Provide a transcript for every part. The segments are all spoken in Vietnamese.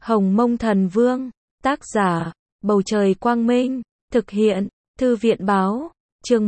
Hồng Mông Thần Vương, tác giả, Bầu Trời Quang Minh, thực hiện, Thư viện Báo, chương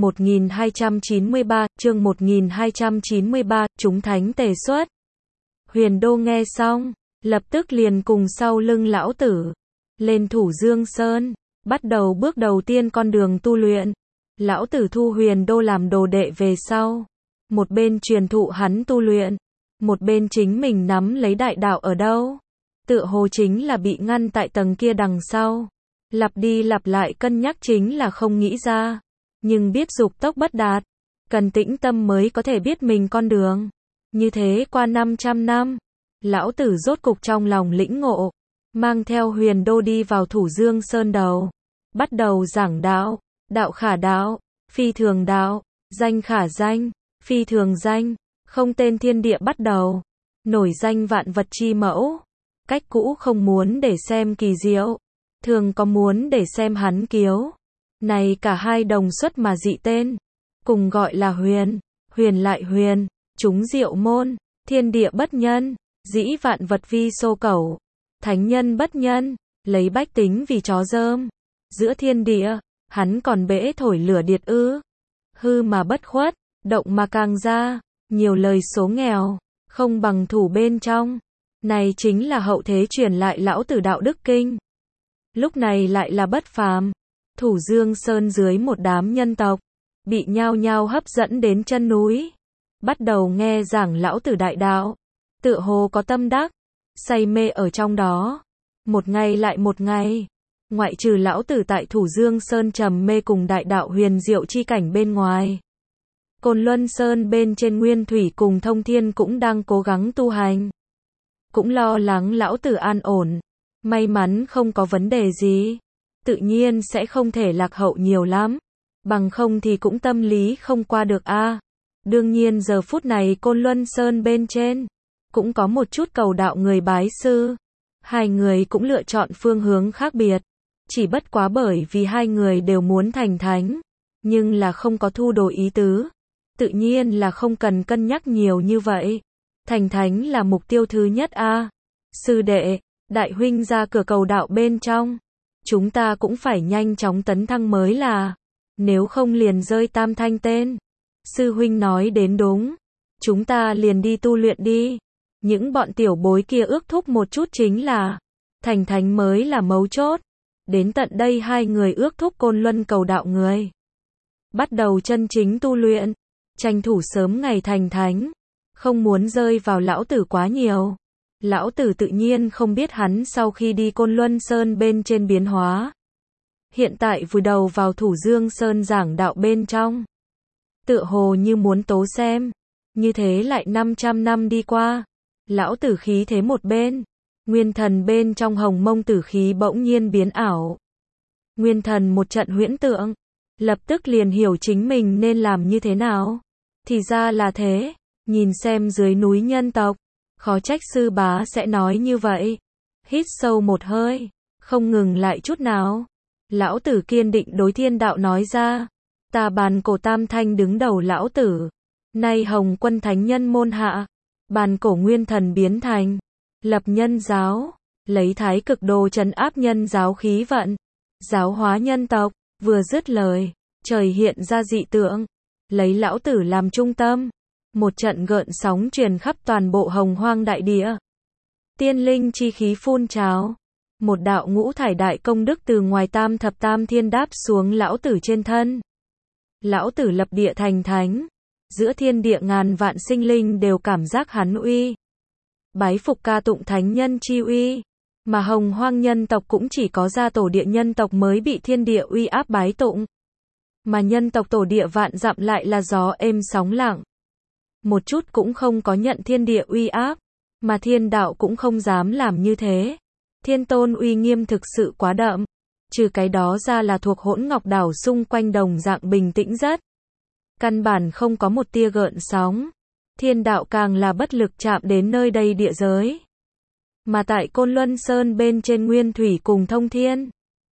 1293, chúng thánh tề xuất. Huyền Đô nghe xong, lập tức liền cùng sau lưng lão tử, lên Thủ Dương Sơn, bắt đầu bước đầu tiên con đường tu luyện. Lão tử thu Huyền Đô làm đồ đệ về sau, một bên truyền thụ hắn tu luyện, một bên chính mình nắm lấy đại đạo ở đâu. Tựa hồ chính là bị ngăn tại tầng kia đằng sau. Lặp đi lặp lại cân nhắc chính là không nghĩ ra. Nhưng biết dục tốc bất đạt. Cần tĩnh tâm mới có thể biết mình con đường. Như thế qua 500 năm. Lão tử rốt cục trong lòng lĩnh ngộ. Mang theo Huyền Đô đi vào Thủ Dương Sơn đầu. Bắt đầu giảng đạo. Đạo khả đạo. Phi thường đạo. Danh khả danh. Phi thường danh. Không tên thiên địa bắt đầu. Nổi danh vạn vật chi mẫu. Cách cũ không muốn để xem kỳ diệu, thường có muốn để xem hắn kiếu. Này cả hai đồng xuất mà dị tên, cùng gọi là huyền, huyền lại huyền, chúng diệu môn, thiên địa bất nhân, dĩ vạn vật vi xô cẩu, thánh nhân bất nhân, lấy bách tính vì chó dơm. Giữa thiên địa, hắn còn bẽ thổi lửa điệt ư, hư mà bất khuất, động mà càng ra, nhiều lời số nghèo, không bằng thủ bên trong. Này chính là hậu thế truyền lại lão tử đạo đức kinh. Lúc này lại là bất phàm. Thủ Dương Sơn dưới một đám nhân tộc, bị nhao nhao hấp dẫn đến chân núi. Bắt đầu nghe giảng lão tử đại đạo. Tựa hồ có tâm đắc, say mê ở trong đó. Một ngày lại một ngày. Ngoại trừ lão tử tại Thủ Dương Sơn trầm mê cùng đại đạo huyền diệu chi cảnh bên ngoài. Côn Luân Sơn bên trên Nguyên Thủy cùng Thông Thiên cũng đang cố gắng tu hành. Cũng lo lắng lão tử an ổn. May mắn không có vấn đề gì. Tự nhiên sẽ không thể lạc hậu nhiều lắm. Bằng không thì cũng tâm lý không qua được a. Đương nhiên giờ phút này Côn Luân Sơn bên trên cũng có một chút cầu đạo người bái sư. Hai người cũng lựa chọn phương hướng khác biệt. Chỉ bất quá bởi vì hai người đều muốn thành thánh. Nhưng là không có thu đồ ý tứ. Tự nhiên là không cần cân nhắc nhiều như vậy. Thành thánh là mục tiêu thứ nhất a. Sư đệ, đại huynh ra cửa cầu đạo bên trong. Chúng ta cũng phải nhanh chóng tấn thăng mới là. Nếu không liền rơi tam thanh tên. Sư huynh nói đến đúng. Chúng ta liền đi tu luyện đi. Những bọn tiểu bối kia ước thúc một chút chính là. Thành thánh mới là mấu chốt. Đến tận đây hai người ước thúc Côn Luân cầu đạo người. Bắt đầu chân chính tu luyện. Tranh thủ sớm ngày thành thánh. Không muốn rơi vào lão tử quá nhiều. Lão tử tự nhiên không biết hắn sau khi đi Côn Luân Sơn bên trên biến hóa. Hiện tại vùi đầu vào Thủ Dương Sơn giảng đạo bên trong. Tựa hồ như muốn tố xem. Như thế lại 500 năm đi qua. Lão tử khí thế một bên. Nguyên thần bên trong Hồng Mông tử khí bỗng nhiên biến ảo. Nguyên thần một trận huyễn tượng. Lập tức liền hiểu chính mình nên làm như thế nào. Thì ra là thế. Nhìn xem dưới núi nhân tộc, khó trách sư bá sẽ nói như vậy. Hít sâu một hơi, không ngừng lại chút nào. Lão tử kiên định đối thiên đạo nói ra. Ta bàn cổ tam thanh đứng đầu lão tử. Nay Hồng Quân thánh nhân môn hạ. Bàn cổ nguyên thần biến thành. Lập nhân giáo. Lấy thái cực đồ trấn áp nhân giáo khí vận. Giáo hóa nhân tộc. Vừa dứt lời, trời hiện ra dị tượng. Lấy lão tử làm trung tâm. Một trận gợn sóng truyền khắp toàn bộ Hồng Hoang đại địa. Tiên linh chi khí phun trào. Một đạo ngũ thải đại công đức từ ngoài tam thập tam thiên đáp xuống lão tử trên thân. Lão tử lập địa thành thánh. Giữa thiên địa ngàn vạn sinh linh đều cảm giác hắn uy. Bái phục ca tụng thánh nhân chi uy. Mà Hồng Hoang nhân tộc cũng chỉ có gia tổ địa nhân tộc mới bị thiên địa uy áp bái tụng. Mà nhân tộc tổ địa vạn dặm lại là gió êm sóng lặng. Một chút cũng không có nhận thiên địa uy áp, mà thiên đạo cũng không dám làm như thế. Thiên tôn uy nghiêm thực sự quá đậm. Trừ cái đó ra là thuộc Hỗn Ngọc Đảo xung quanh đồng dạng bình tĩnh rất. Căn bản không có một tia gợn sóng. Thiên đạo càng là bất lực chạm đến nơi đây địa giới. Mà tại Côn Luân Sơn bên trên Nguyên Thủy cùng Thông Thiên.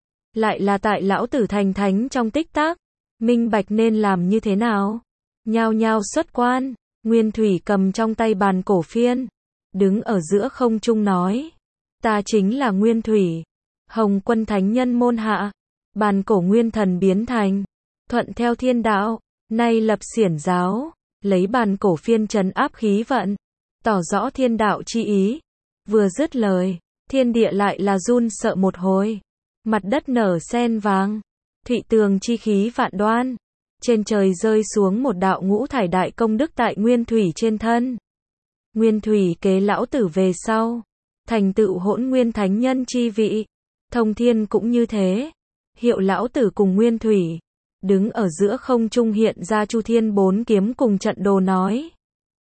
Lại là tại lão tử thành thánh trong tích tắc. Minh bạch nên làm như thế nào. Nhao nhao xuất quan. Nguyên Thủy cầm trong tay bàn cổ phiên, đứng ở giữa không trung nói. Ta chính là Nguyên Thủy, Hồng Quân thánh nhân môn hạ, bàn cổ nguyên thần biến thành, thuận theo thiên đạo, nay lập xiển giáo, lấy bàn cổ phiên trấn áp khí vận, tỏ rõ thiên đạo chi ý. Vừa dứt lời, thiên địa lại là run sợ một hồi, mặt đất nở sen vàng, thụy tường chi khí vạn đoan, trên trời rơi xuống một đạo ngũ thải đại công đức tại Nguyên Thủy trên thân. Nguyên Thủy kế lão tử về sau, thành tựu hỗn nguyên thánh nhân chi vị. Thông Thiên cũng như thế, hiệu lão tử cùng Nguyên Thủy, đứng ở giữa không trung hiện ra Chu Thiên bốn kiếm cùng trận đồ nói: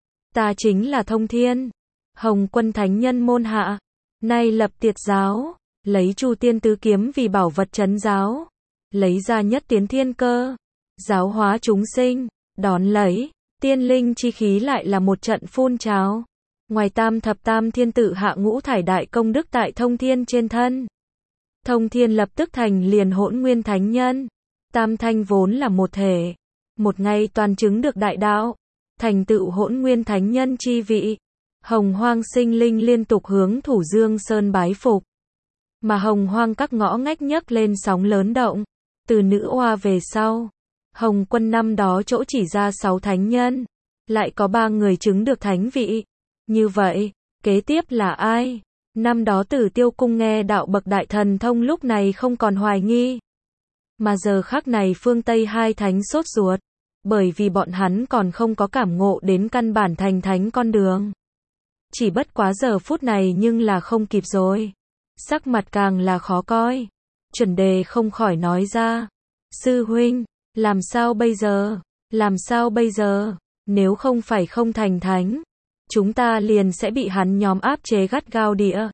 ta chính là Thông Thiên, Hồng Quân thánh nhân môn hạ, nay lập tiệt giáo, lấy Chu Tiên tứ kiếm vì bảo vật trấn giáo, lấy ra nhất tiến thiên cơ, giáo hóa chúng sinh, đón lấy tiên linh chi khí lại là một trận phun trào. Ngoài tam thập tam thiên tự hạ ngũ thải đại công đức tại Thông Thiên trên thân. Thông Thiên lập tức thành liền hỗn nguyên thánh nhân. Tam thanh vốn là một thể, một ngày toàn chứng được đại đạo, thành tựu hỗn nguyên thánh nhân chi vị. Hồng Hoang sinh linh liên tục hướng Thủ Dương Sơn bái phục. Mà Hồng Hoang các ngõ ngách nhấc lên sóng lớn động. Từ nữ oa về sau, Hồng Quân năm đó chỗ chỉ ra 6 thánh nhân, lại có 3 người chứng được thánh vị. Như vậy, kế tiếp là ai? Năm đó Tử Tiêu Cung nghe đạo bậc đại thần thông lúc này không còn hoài nghi. Mà giờ khắc này phương Tây hai thánh sốt ruột, bởi vì bọn hắn còn không có cảm ngộ đến căn bản thành thánh con đường. Chỉ bất quá giờ phút này nhưng là không kịp rồi. Sắc mặt càng là khó coi. Chuẩn Đề không khỏi nói ra: sư huynh, làm sao bây giờ? Làm sao bây giờ? Nếu không phải không thành thánh, chúng ta liền sẽ bị hắn nhóm áp chế gắt gao địa.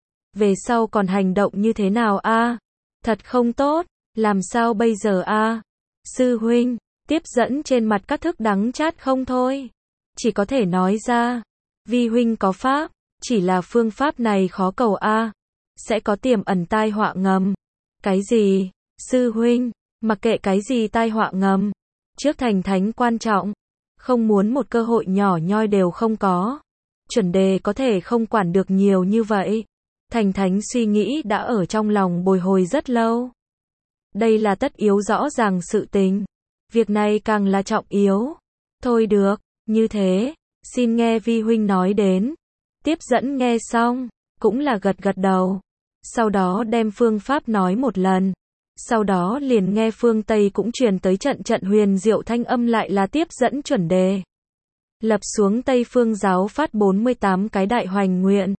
Về sau còn hành động như thế nào a? Thật không tốt, làm sao bây giờ a? Sư huynh, tiếp dẫn trên mặt các thức đắng chát không thôi. Chỉ có thể nói ra, vi huynh có pháp, chỉ là phương pháp này khó cầu a, sẽ có tiềm ẩn tai họa ngầm. Cái gì? Sư huynh, mặc kệ cái gì tai họa ngầm, trước thành thánh quan trọng, không muốn một cơ hội nhỏ nhoi đều không có. Chuẩn Đề có thể không quản được nhiều như vậy. Thành thánh suy nghĩ đã ở trong lòng bồi hồi rất lâu. Đây là tất yếu rõ ràng sự tình. Việc này càng là trọng yếu. Thôi được, như thế, xin nghe vi huynh nói đến. Tiếp dẫn nghe xong, cũng là gật gật đầu. Sau đó đem phương pháp nói một lần. Sau đó liền nghe phương Tây cũng truyền tới trận trận huyền diệu thanh âm lại là tiếp dẫn Chuẩn Đề. Lập xuống Tây Phương giáo phát 48 cái đại hoành nguyện.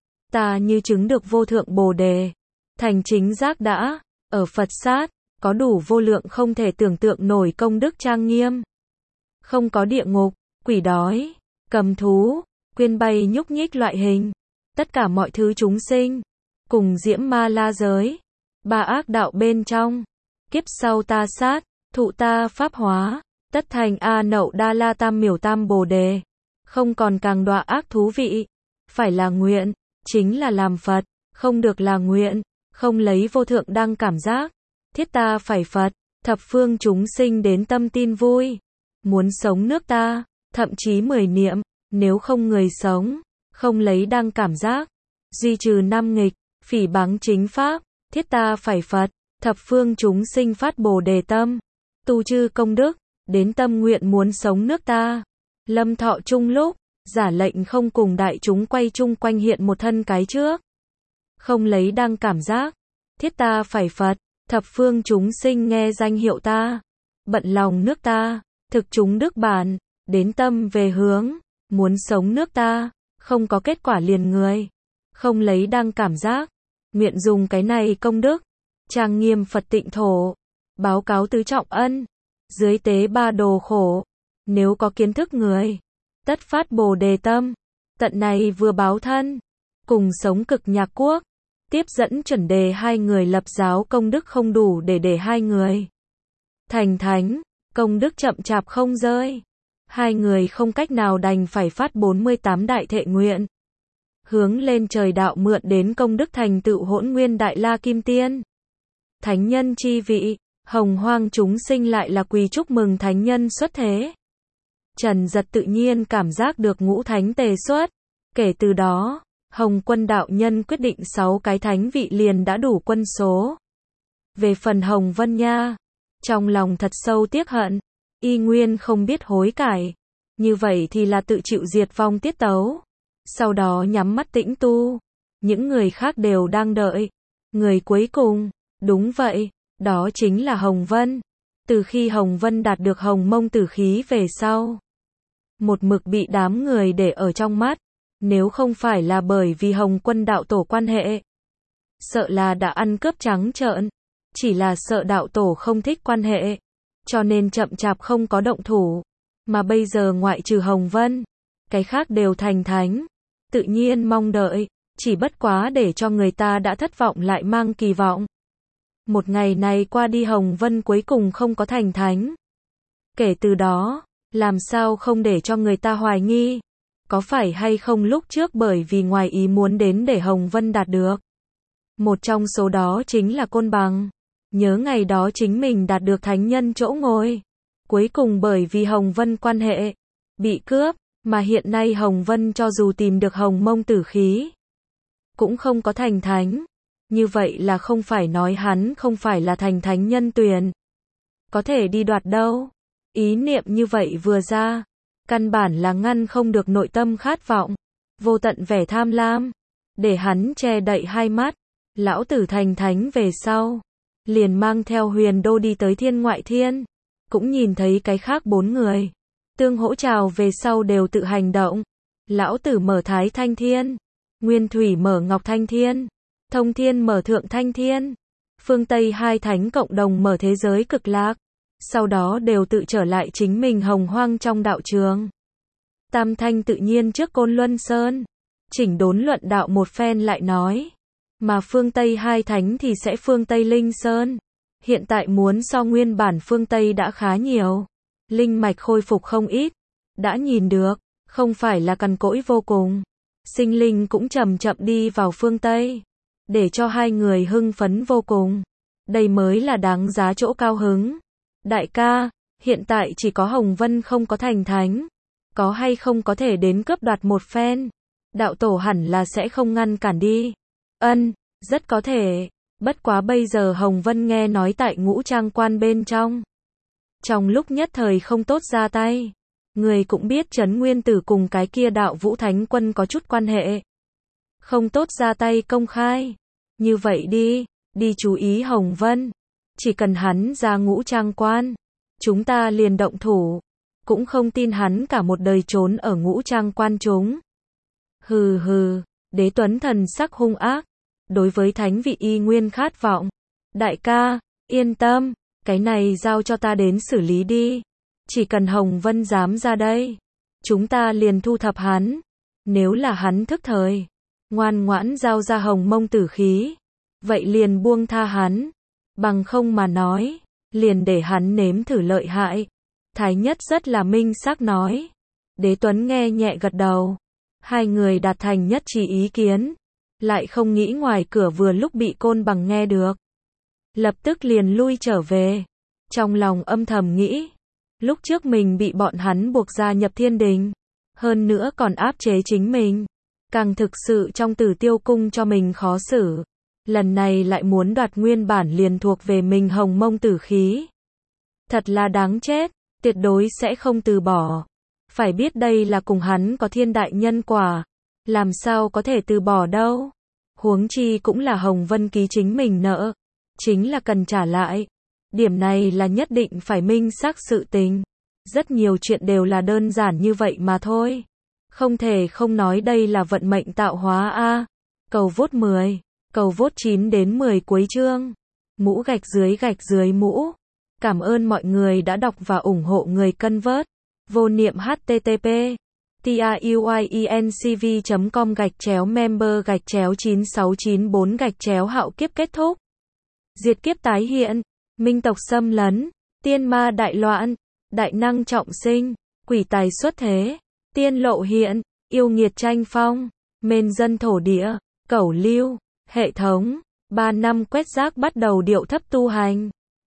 Ta như chứng được vô thượng Bồ Đề, thành chính giác đã, ở Phật sát, có đủ vô lượng không thể tưởng tượng nổi công đức trang nghiêm. Không có địa ngục, quỷ đói, cầm thú, quyên bay nhúc nhích loại hình. Tất cả mọi thứ chúng sinh, cùng diễm ma la giới, ba ác đạo bên trong. Kiếp sau ta sát, thụ ta pháp hóa, tất thành A Nậu Đa La Tam Miểu Tam Bồ Đề. Không còn càng đọa ác thú vị. Phải là nguyện, chính là làm Phật, không được là nguyện, không lấy vô thượng đăng cảm giác. Thiết ta phải Phật, thập phương chúng sinh đến tâm tin vui. Muốn sống nước ta, thậm chí 10 niệm, nếu không người sống, không lấy đăng cảm giác. Duy trừ 5 nghịch, phỉ báng chính pháp, thiết ta phải Phật, thập phương chúng sinh phát Bồ Đề tâm. Tu chư công đức, đến tâm nguyện muốn sống nước ta. Lâm thọ chung lúc, giả lệnh không cùng đại chúng quay chung quanh hiện một thân cái trước. Không lấy đăng cảm giác, thiết ta phải Phật, thập phương chúng sinh nghe danh hiệu ta. Bận lòng nước ta, thực chúng đức bản, đến tâm về hướng, muốn sống nước ta, không có kết quả liền người. Không lấy đăng cảm giác, nguyện dùng cái này công đức, trang nghiêm Phật tịnh thổ, báo cáo tứ trọng ân, dưới tế ba đồ khổ. Nếu có kiến thức người, tất phát Bồ Đề tâm, tận này vừa báo thân, cùng sống cực nhạc quốc. Tiếp dẫn Chuẩn Đề hai người lập giáo công đức không đủ để hai người thành thánh, công đức chậm chạp không rơi. Hai người không cách nào đành phải phát 48 đại thệ nguyện. Hướng lên trời đạo mượn đến công đức thành tựu hỗn nguyên đại la kim tiên. Thánh nhân chi vị, hồng hoang chúng sinh lại là quỳ chúc mừng thánh nhân xuất thế. Trần Giật tự nhiên cảm giác được ngũ thánh tề xuất. Kể từ đó, Hồng Quân đạo nhân quyết định 6 cái thánh vị liền đã đủ quân số. Về phần Hồng Vân nha, trong lòng thật sâu tiếc hận, y nguyên không biết hối cải. Như vậy thì là tự chịu diệt vong tiết tấu. Sau đó nhắm mắt tĩnh tu. Những người khác đều đang đợi. Người cuối cùng, đúng vậy, đó chính là Hồng Vân. Từ khi Hồng Vân đạt được Hồng Mông Tử khí về sau, một mực bị đám người để ở trong mắt. Nếu không phải là bởi vì Hồng Quân đạo tổ quan hệ, sợ là đã ăn cướp trắng trợn. Chỉ là sợ đạo tổ không thích quan hệ, cho nên chậm chạp không có động thủ. Mà bây giờ ngoại trừ Hồng Vân, cái khác đều thành thánh. Tự nhiên mong đợi, chỉ bất quá để cho người ta đã thất vọng lại mang kỳ vọng. Một ngày này qua đi Hồng Vân cuối cùng không có thành thánh. Kể từ đó, làm sao không để cho người ta hoài nghi. Có phải hay không lúc trước bởi vì ngoài ý muốn đến để Hồng Vân đạt được. Một trong số đó chính là Côn Bằng. Nhớ ngày đó chính mình đạt được thánh nhân chỗ ngồi. Cuối cùng bởi vì Hồng Vân quan hệ, bị cướp, mà hiện nay Hồng Vân cho dù tìm được Hồng Mông Tử khí, cũng không có thành thánh. Như vậy là không phải nói hắn không phải là thành thánh nhân tuyển. Có thể đi đoạt đâu. Ý niệm như vậy vừa ra, căn bản là ngăn không được nội tâm khát vọng, vô tận vẻ tham lam, để hắn che đậy hai mắt. Lão tử thành thánh về sau, liền mang theo Huyền Đô đi tới Thiên Ngoại Thiên, cũng nhìn thấy cái khác 4 người. Tương hỗ chào về sau đều tự hành động. Lão tử mở Thái Thanh Thiên, Nguyên Thủy mở Ngọc Thanh Thiên, Thông Thiên mở Thượng Thanh Thiên, phương Tây hai thánh cộng đồng mở Thế Giới Cực Lạc. Sau đó đều tự trở lại chính mình hồng hoang trong đạo trường. Tam Thanh tự nhiên trước Côn Luân Sơn, chỉnh đốn luận đạo một phen lại nói. Mà phương Tây hai thánh thì sẽ phương Tây Linh Sơn. Hiện tại muốn so nguyên bản phương Tây đã khá nhiều. Linh mạch khôi phục không ít. Đã nhìn được, không phải là cằn cỗi vô cùng. Sinh linh cũng chậm chậm đi vào phương Tây. Để cho hai người hưng phấn vô cùng. Đây mới là đáng giá chỗ cao hứng. Đại ca, hiện tại chỉ có Hồng Vân không có thành thánh. Có hay không có thể đến cướp đoạt một phen? Đạo tổ hẳn là sẽ không ngăn cản đi. Ân, rất có thể. Bất quá bây giờ Hồng Vân nghe nói tại Ngũ Trang Quan bên trong. Trong lúc nhất thời không tốt ra tay. Người cũng biết Trấn Nguyên Tử cùng cái kia đạo Vũ Thánh Quân có chút quan hệ. Không tốt ra tay công khai. Như vậy đi chú ý Hồng Vân. Chỉ cần hắn ra Ngũ Trang Quan, chúng ta liền động thủ. Cũng không tin hắn cả một đời trốn ở Ngũ Trang Quan chúng. Hừ hừ, Đế Tuấn thần sắc hung ác. Đối với thánh vị y nguyên khát vọng. Đại ca, yên tâm, cái này giao cho ta đến xử lý đi. Chỉ cần Hồng Vân dám ra đây, chúng ta liền thu thập hắn. Nếu là hắn thức thời, ngoan ngoãn giao ra Hồng Mông Tử khí, vậy liền buông tha hắn. Bằng không mà nói, liền để hắn nếm thử lợi hại. Thái Nhất rất là minh xác nói. Đế Tuấn nghe nhẹ gật đầu. Hai người đạt thành nhất trí ý kiến. Lại không nghĩ ngoài cửa vừa lúc bị Côn Bằng nghe được. Lập tức liền lui trở về. Trong lòng âm thầm nghĩ. Lúc trước mình bị bọn hắn buộc gia nhập Thiên Đình. Hơn nữa còn áp chế chính mình. Càng thực sự trong Tử Tiêu Cung cho mình khó xử. Lần này lại muốn đoạt nguyên bản liền thuộc về mình Hồng Mông Tử khí. Thật là đáng chết, tuyệt đối sẽ không từ bỏ. Phải biết đây là cùng hắn có thiên đại nhân quả. Làm sao có thể từ bỏ đâu. Huống chi cũng là Hồng Vân ký chính mình nợ. Chính là cần trả lại. Điểm này là nhất định phải minh xác sự tình. Rất nhiều chuyện đều là đơn giản như vậy mà thôi. Không thể không nói đây là vận mệnh tạo hóa a. Cầu vote 10. Cầu vote 9 đến 10 cuối chương. Mũ gạch dưới mũ. Cảm ơn mọi người đã đọc và ủng hộ người cân vớt. Vô niệm http truyencv.com/member/9694 hạo kiếp kết thúc. Diệt kiếp tái hiện. Minh tộc xâm lấn. Tiên ma đại loạn. Đại năng trọng sinh. Quỷ tài xuất thế. Tiên lộ hiện. Yêu nghiệt tranh phong. Mên dân thổ địa. Cẩu lưu. Hệ thống. 3 năm quét rác bắt đầu điệu thấp tu hành.